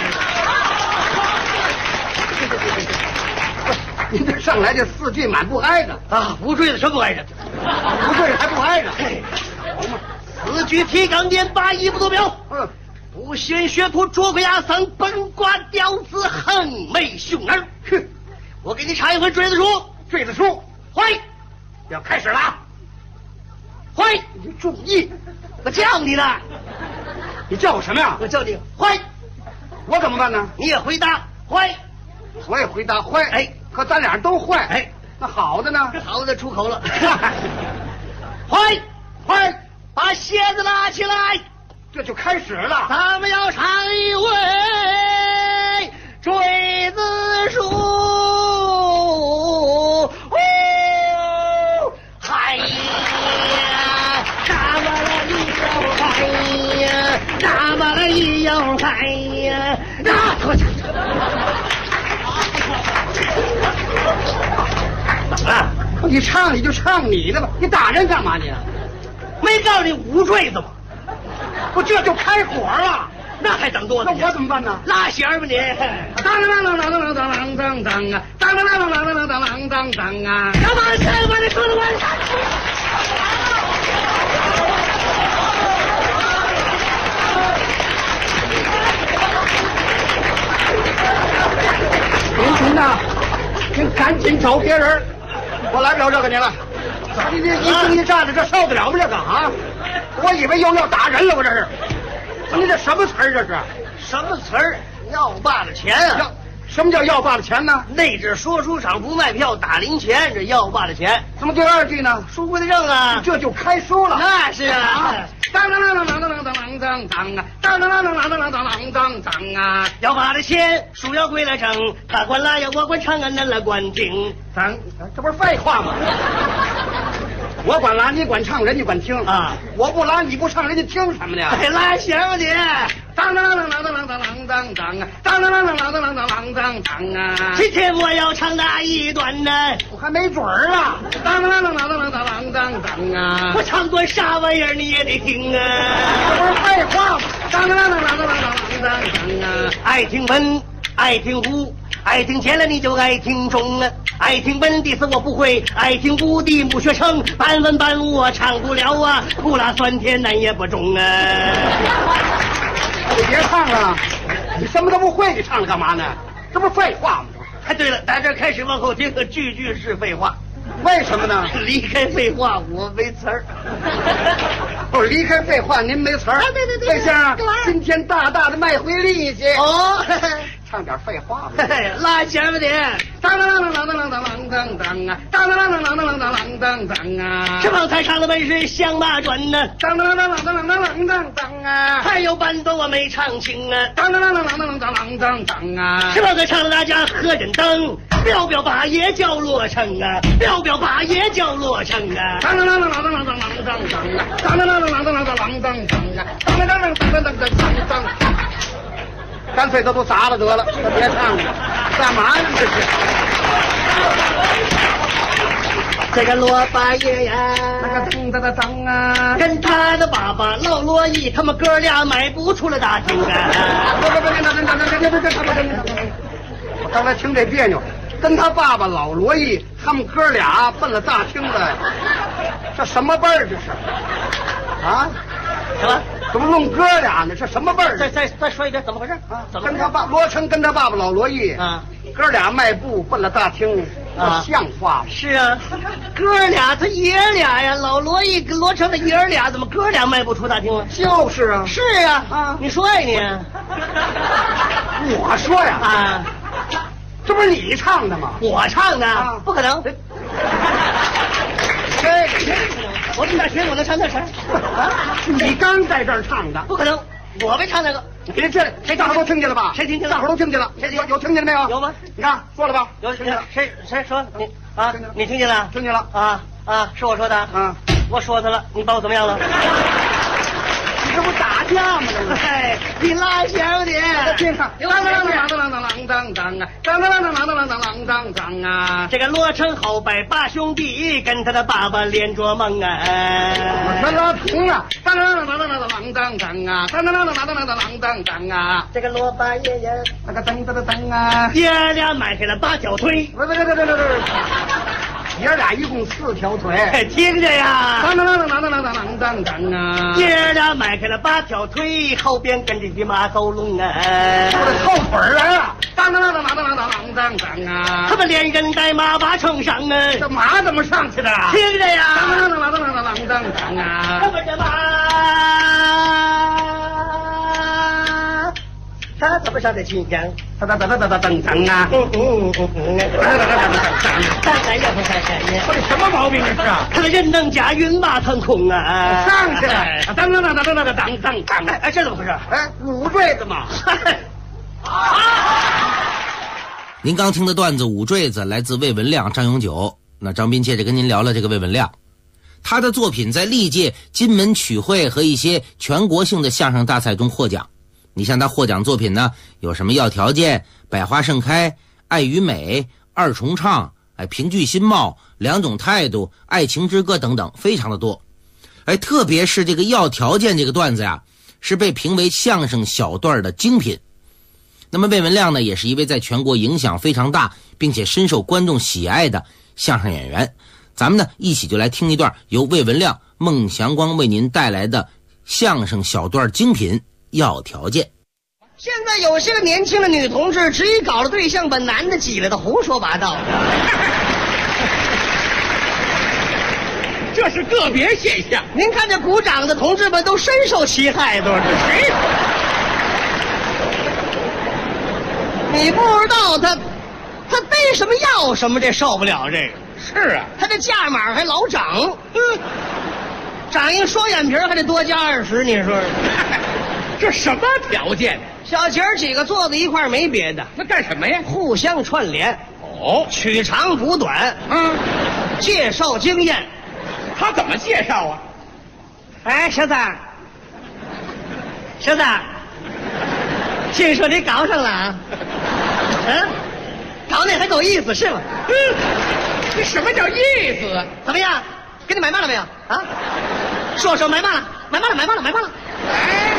您这上来这4句满不挨着啊！武坠子什么不挨着？ 武坠子还不挨着？ 好嘛，4句提纲念罢，一步都表。不学学徒，捉鬼压僧，本瓜屌子，横眉凶儿。哼！我给你唱一回坠子书。 坠子书， 会， 要开始了啊！ 会， 你注意， 我叫你呢。 你叫我什么呀？ 我叫你会。 我怎么办呢？ 你也回答会。 我也回答会。 哎， 可咱俩都会。 哎， 那好的呢？ 好的出口了。 快，把鞋子拉起来， 这就开始了。 咱们要唱一回坠子书。嗨呀，那么了一摇嗨呀，那么了一摇嗨呀，那可怎么了？ 你唱你就唱你的吧，你打人干嘛你？ 没告诉你捂坠子吗？ 不，这就开火了。 那还等多呢？ 那我怎么办呢？ 拉弦吧你！ 当当当当当当当当当啊！当当当当当当当当当啊！ 要把钱把你说的完。 您呐，您赶紧找别人，我来不了这个您了。你一惊一乍的，这受得了吗？这个啊！我以为又要打人了，我这是。你这什么词儿？这是什么词儿？要罢了钱啊！ 什么叫要罢了钱呢？ 内指说书场不卖票打零钱，这要罢了钱。 怎么第二句呢？ 书归的正啊， 这就开书了。 那是啊。 当当当当当当当当当当啊！当当当当当当当当当当啊！ 要罢了钱，书要归了正，他管拉呀，我管长啊，恁来管听。 咱这不是废话吗？我管拉，你管唱，人家管听啊！ 我不拉，你不唱，人家听什么呢？ 拉弦吧你！ 当当当当当当当当当啊！当当当当当当当当当当啊！ 今天我要唱那一段呢， 我还没准儿啊！当当当当当当当当当啊！ 我唱段啥玩意儿你也得听啊！ 这不是废话吗？当当当当当当当当啊！ 爱听本，爱听古。爱听前了你就爱听中啊，爱听本地词我不会，爱听古地不学成，半文半武我唱不了啊，苦辣酸甜难也不中啊。 你别唱了，你什么都不会，你唱了干嘛呢？这不是废话吗？ 哎，对了，打这开始往后听，句句是废话。 为什么呢？ 离开废话，我没词儿。 不是离开废话，您没词儿。 对， 魏先生，今天大大的卖回力气哦。 唱点废话吧， 拉弦吧你！ 当当当当当当当当当啊！当当当当当当当当当啊！ 这帮才唱的本是响马转呢， 当当当当当当当当当啊！ 还有伴奏我没唱清啊， 当当当当当当当当当啊！ 这帮才唱的大家何人等？彪彪把也叫罗成啊，彪彪把也叫罗成啊！ 当当当当当当当当当啊！当当当当当当当当当啊！当当当当当当当当。干脆都砸了得了，别唱了，干嘛呢？这是。 这个罗八爷呀， 那个噔噔噔噔啊， 跟他的爸爸老罗毅，他们哥俩迈不出了大厅啊！ 我刚才听这别扭，跟他爸爸老罗毅，他们哥俩奔了大厅了，这什么辈儿这是？啊？ 什么？ 怎么弄哥俩呢？这什么辈儿？ 再说一遍，怎么回事啊？ 跟他爸罗成跟他爸爸老罗毅啊， 哥俩迈步奔了大厅，像话吗？ 是啊，哥俩他爷俩呀，老罗毅跟罗成的爷俩，怎么哥俩迈不出大厅了？ 就是啊， 是啊，你说呀你？ 我说呀啊， 这不是你唱的吗？ 我唱的，不可能。我这点学我能唱那词儿啊？ 你刚在这儿唱的， 不可能，我没唱那个。 你这谁大伙都听见了吧？ 谁听见了？ 大伙都听见了。 谁有听见了没有？ 有吗？ 你看说了吧？ 有听见了。谁说你啊？你听见了？ 听见了啊！是我说的啊！ 我说他了，你把我怎么样了？ 你这不打架吗？ 哎，你拉弦吧你！ 边上，当当当当当当当当当啊！当当当当当当当当当啊！ 这个罗成后拜八兄弟，跟他的爸爸连着梦啊！ 我全拉平了，当当当当当当当当啊！当当当当当当当当当啊！ 这个罗八爷爷， 那个噔噔噔噔啊！ 爷俩迈开了8条腿， 不，爷俩一共4条腿， 听着呀！ 当当当当当当当当当啊！ 爷俩迈开了8条腿，后边跟着匹马走龙啊！ 我得后腿来了，当当当当当当当当当啊！ 他们连人带马把乘上啊！ 这马怎么上去的？ 听着呀！ 当当当当当当当当啊！ 他们这马，他怎不晓得今天？ 噔啊！ 当然要不开开呀！ 我这什么毛病这是啊？ 他的人能驾云马腾空啊！ 上去！当！ 哎，这怎么回事？ 哎，五坠子嘛！ 您刚听的段子《五坠子》来自魏文亮、张永久。那张斌接着跟您聊了这个魏文亮，他的作品在历届金门曲会和一些全国性的相声大赛中获奖。你像他获奖作品呢，有什么要条件、百花盛开、爱与美、二重唱、评剧新貌、两种态度、爱情之歌等等，非常的多。特别是这个要条件这个段子呀，是被评为相声小段的精品。那么魏文亮呢，也是一位在全国影响非常大并且深受观众喜爱的相声演员。咱们呢一起就来听一段由魏文亮、孟祥光为您带来的相声小段精品《要条件》。 现在有些个年轻的女同志只以搞了对象把男的挤来的胡说八道， 这是个别现象。 您看这鼓掌的同志们都深受其害，都是谁？你不知道他逮什么要什么，这受不了这个。 是啊， 他这价码还老涨，长一个双眼皮还得多加20，你说这什么条件？ 小姐儿几个坐在一块儿没别的， 那干什么呀？ 互相串联，取长补短，介绍经验。 他怎么介绍啊？ 哎，小子，听说你搞上了啊？搞那还够意思是吗？ 这什么叫意思？ 怎么样？给你买慢了没有？啊？说买慢了，买慢了。 哎，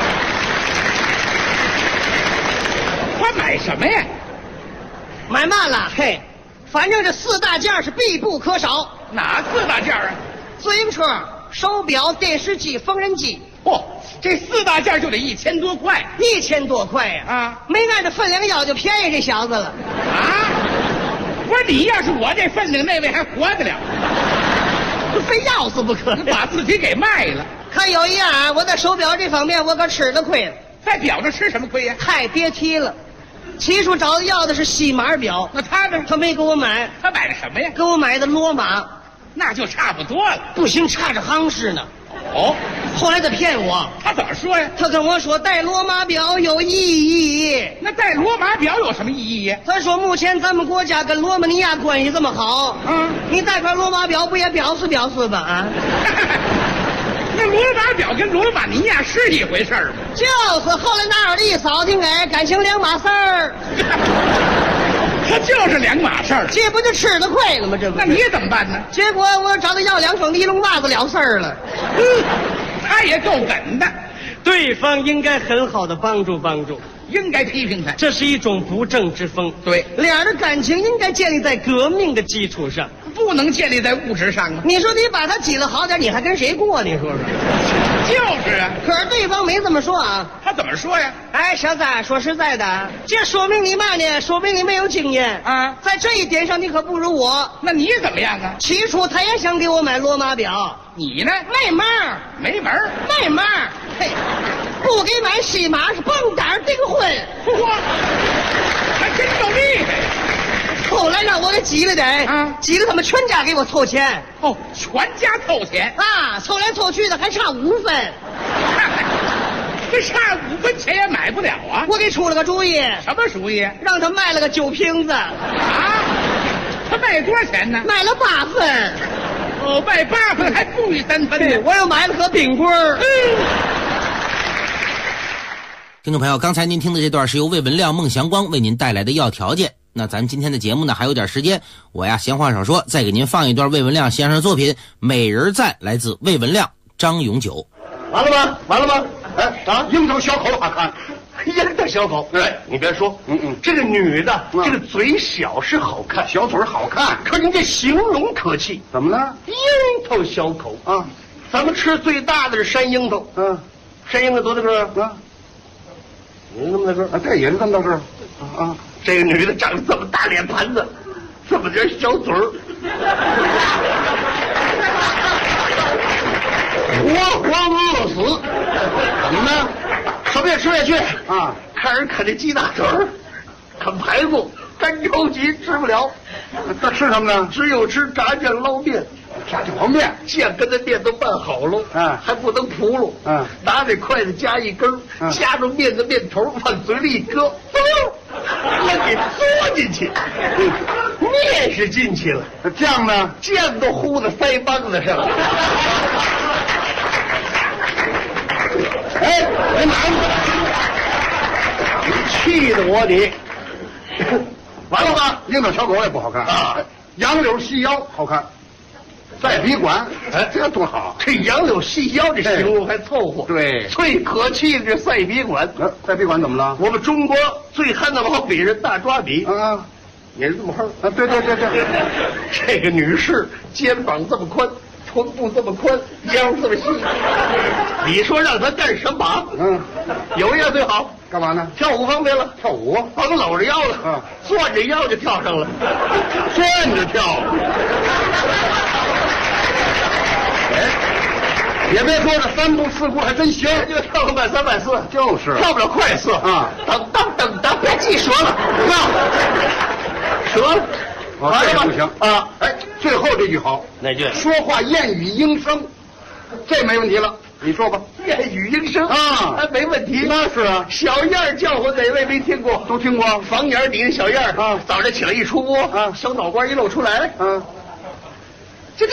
他买什么呀？ 买慢了，嘿，反正这4大件是必不可少。 哪4大件啊？ 自行车、手表、电视机、缝纫机。 这4大件就得1000多块 ，1000多块呀！ 啊， 没按这分量要就便宜这小子了。 啊，不是你要是我这分量，那位还活得了？ 非要死不可， 把自己给卖了。 看有一样，我在手表这方面我可吃了亏了。 在表上吃什么亏呀？ 太别提了。起初找他要的是细码表， 那他呢？ 他没给我买。 他买的什么呀？ 给我买的罗马。 那就差不多了。 不行，差着行市呢。后来他骗我。 他怎么说呀？ 他跟我说戴罗马表有意义。 那戴罗马表有什么意义呀？ 他说目前咱们国家跟罗马尼亚关系这么好，你戴块罗马表不也表示吧？啊？ 那罗马表跟罗马尼亚是一回事吗？ 就是后来那儿的一扫听，感情2码事儿。 他就是2码事儿， 这不就吃了亏了吗？这不， 那你怎么办呢？ 结果我找他要2双尼龙袜子了事儿了。 他也够狠的， 对方应该很好的帮助， 应该批评他， 这是一种不正之风。 对， 俩人的感情应该建立在革命的基础上， 不能建立在物质上啊。 你说你把他挤得好点，你还跟谁过？你说说。 就是啊， 可是对方没这么说啊。 他怎么说呀？ 哎，小子，说实在的，这说明你嘛呢？说明你没有经验啊。 在这一点上你可不如我。 那你怎么样啊？ 起初他也想给我买罗马表， 你呢？ 没门儿， 没门儿， 没门儿。嘿，不给买细码是蹦胆订婚。 哇，还真够厉害。 后来让我给挤了点挤了他们全家给我凑钱。 全家凑钱啊，凑来凑去的还差5分。 这差5分钱也买不了啊！ 我给出了个主意。 什么主意？ 让他卖了个酒瓶子。 啊？他卖多少钱呢？ 卖了8分。 卖8分还不予3分呢。 我又买了个冰棍儿。 听众朋友，刚才您听的这段是由魏文亮、孟祥光为您带来的《要条件》。那咱们今天的节目呢还有点时间，我呀闲话少说，再给您放一段魏文亮先生的作品《美人在》，来自魏文亮、张永久。 完了吗？樱桃小口好看。樱桃小口，哎，你别说，这个女的，这个嘴小是好看，小嘴好看，可你这形容可气。怎么了？樱桃小口啊，咱们吃最大的是山樱桃，山樱桃多大个啊？也是那么大个啊，这也是这么大个啊。这个女的长得这么大脸盘子，这么点小嘴儿，活活饿死。你们说别吃也去啊！ 看人啃那鸡大腿儿，啃排骨，干着急吃不了。 那吃什么呢？ 只有吃炸酱捞面。 炸酱捞面， 酱跟那面都拌好了，还不能扑噜，拿这筷子夹一根，夹住面的面头往嘴里一搁，让你嘬进去。面是进去了， 酱呢？ 酱都糊在腮帮子上了。 哎，别拿你气得我你。完了吧？ 樱桃小狗也不好看啊，杨柳细腰好看。赛笔管，哎，这多好！ 这杨柳细腰这形容还凑合。 对， 最可气的这赛笔管。 赛笔管怎么了？ 我们中国最憨的老笔人大抓笔。也是这么横啊！对。 这个女士肩膀这么宽，臀部这么宽，腰这么细。你说让她干什么？有一样最好。 干嘛呢？ 跳舞方便了。 跳舞， 把她搂着腰了，攥着腰就跳上了， 攥着跳。也别说这3步4步还真行， 就跳个慢3慢4， 就是跳不了快4啊！等，别记折了，折了， 这也不行啊！哎，最后这句好， 哪句？ 说话燕语莺声，这没问题了。你说吧， 燕语莺声啊， 没问题。 那是啊， 小燕儿叫唤哪位没听过？ 都听过。 房檐底下小燕儿啊，早上起来一出窝啊，小脑瓜一露出来，这，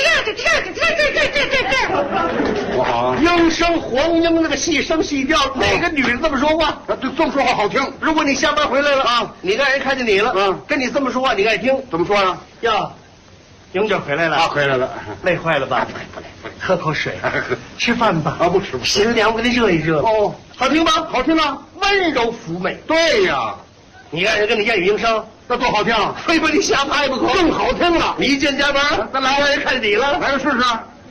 多好啊！ 莺声黄莺那个细声细调，哪个女人这么说话？ 这么说话好听。 如果你下班回来了啊，你爱人看见你了，跟你这么说话，你爱听？ 怎么说呀？ 呀，英姐回来了啊，回来了， 累坏了吧？不累，喝口水，吃饭吧。 不吃。 洗了凉，我给你热一热。 哦， 好听吧？ 好听啊， 温柔妩媚。 对呀， 你爱人跟你燕语莺声。 那多好听， 非把你瞎拍不可， 更好听了。 你一见加班，那来人看见你了， 来个试试。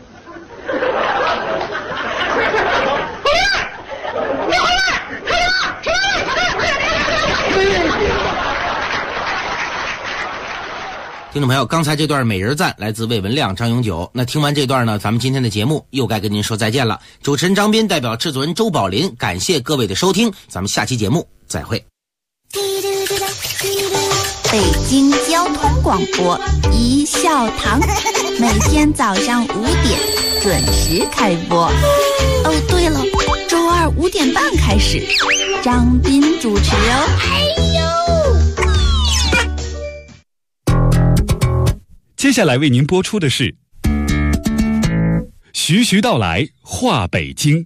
听众朋友，刚才这段美人赞来自魏文亮、张永久。那听完这段呢，咱们今天的节目又该跟您说再见了。主持人张斌代表制作人周宝林，感谢各位的收听，咱们下期节目再会。 北京交通广播一笑堂，每天早上5点准时开播。哦，对了，周二5点半开始，张斌主持哦。 接下来为您播出的是徐徐道来话北京。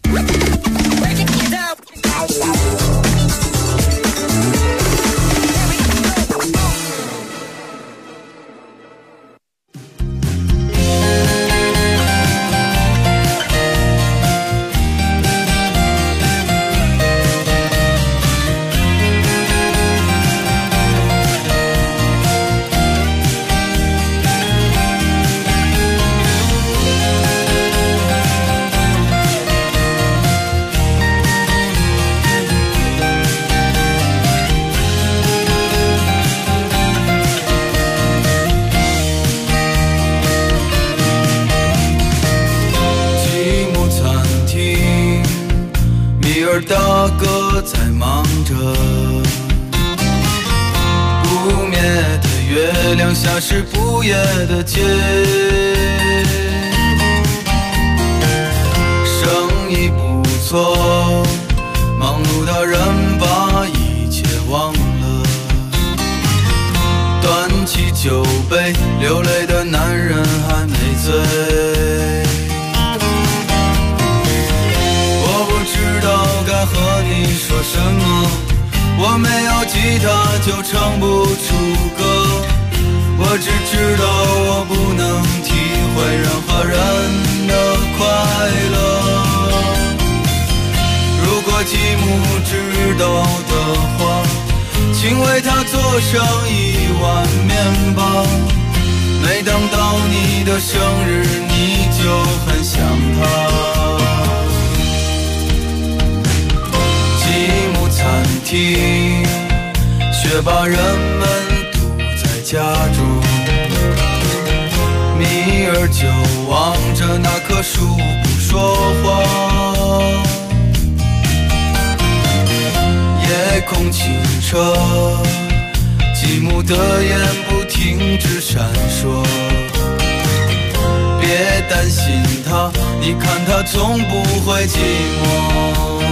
大哥在忙着，不灭的月亮下是不夜的街，生意不错，忙碌的人把一切忘了，端起酒杯，流泪的男人还没醉。不知道该和你说什么，我没有吉他就唱不出歌，我只知道我不能体会任何人的快乐。如果继母知道的话，请为她做上1碗面包，每当到你的生日你就很想她。餐厅，却把人们堵在家中。米儿就望着那棵树不说话。夜动清澈，积木的眼不停止闪烁。别担心它，你看它从不会寂寞。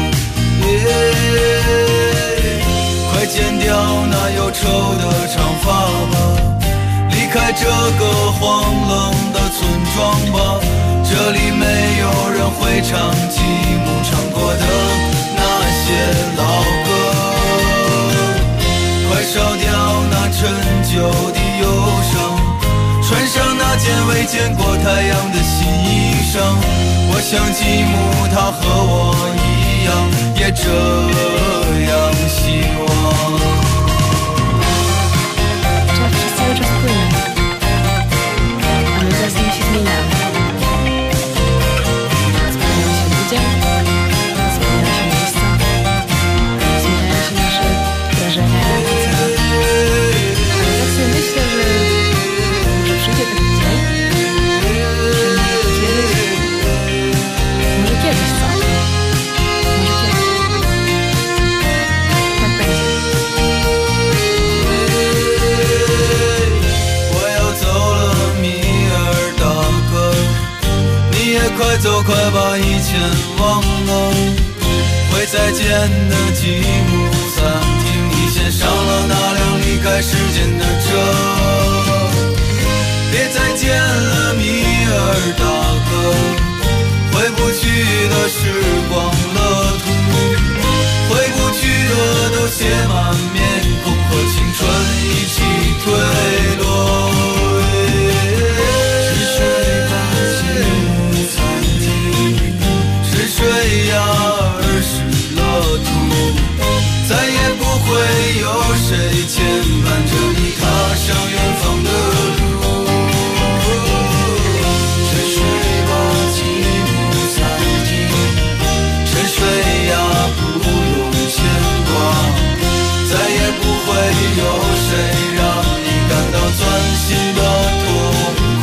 快剪掉那忧愁的长发吧，离开这个荒冷的村庄吧，这里没有人会唱积木唱过的那些老歌。快烧掉那陈旧的忧伤，穿上那件未见过太阳的新衣裳。我想积木它和我一样，也这样希望。快走快把以前忘了，会再见的积木暂停，你先上了那辆离开时间的车。别再见了米尔大哥，回不去的时光乐土，回不去的都写满面孔，和青春一起坠落。水呀，儿时乐土，再也不会有谁牵绊着你踏上远方的路。沉睡吧，积木散尽，沉睡呀，不用牵挂，再也不会有谁让你感到钻心的痛苦。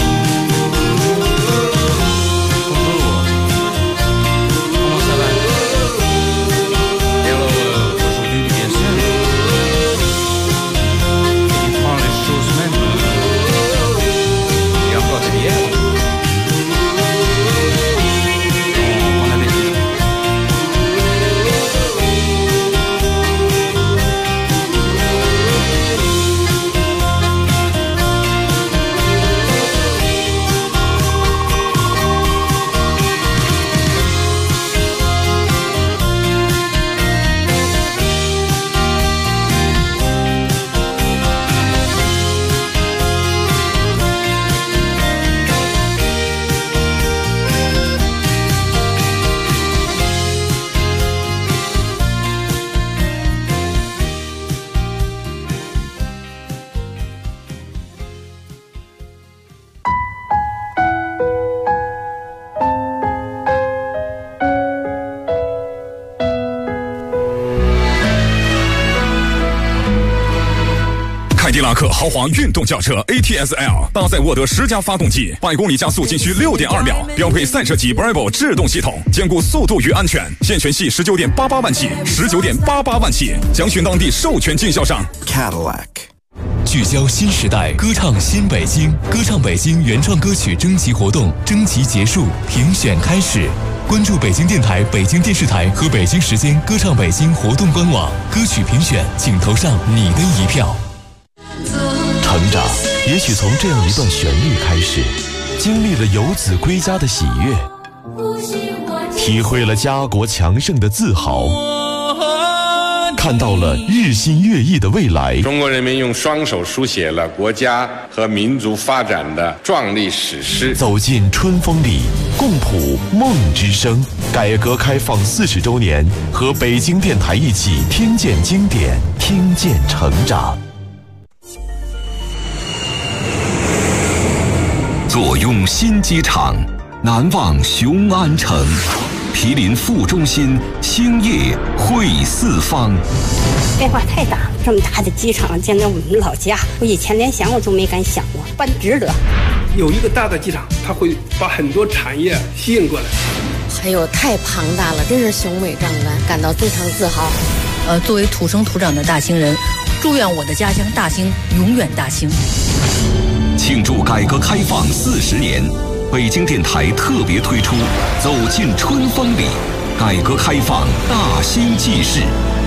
凯迪拉克豪华运动轿车 ATS-L 搭载沃德10加发动机，100公里加速仅需6.2秒，标配赛车级 Bravo 制动系统，兼顾速度与安全。现权系19.88万起，19.88万起，详询当地授权经销商。 Cadillac。聚焦新时代，歌唱新北京，歌唱北京原创歌曲征集活动征集结束，评选开始。关注北京电台、北京电视台和北京时间歌唱北京活动官网，歌曲评选，请投上你的一票。成长也许从这样一段旋律开始，经历了游子归家的喜悦，体会了家国强盛的自豪，看到了日新月异的未来。 中国人民用双手书写了国家和民族发展的壮丽史诗。 走进春风里，共谱梦之声。改革开放40周年，和北京电台一起听见经典，听见成长。 坐拥新机场，难忘雄安城，毗邻副中心，兴业汇四方。 变化太大了，这么大的机场建在我们老家，我以前连想我都没敢想过，办值得。 有一个大的机场，它会把很多产业吸引过来。 哎呦，太庞大了，真是雄伟壮观，感到非常自豪。 作为土生土长的大兴人，祝愿我的家乡大兴永远大兴。 庆祝改革开放40年，北京电台特别推出《走进春风里》，改革开放大兴纪事。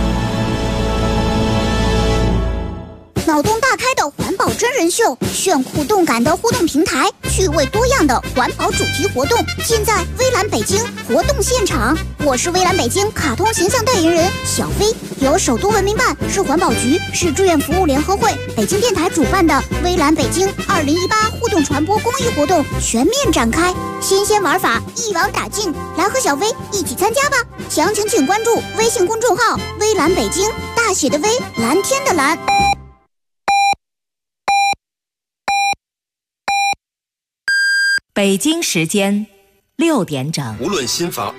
脑洞大开的环保真人秀，炫酷动感的互动平台，趣味多样的环保主题活动，尽在微蓝北京活动现场。我是微蓝北京卡通形象代言人小飞，由首都文明办、市环保局、市志愿服务联合会、北京电台主办的微蓝北京2018互动传播公益活动全面展开，新鲜玩法一网打尽，来和小飞一起参加吧！详情请关注微信公众号“微蓝北京”，大写的微，蓝天的蓝。 北京时间6点整。 无论新房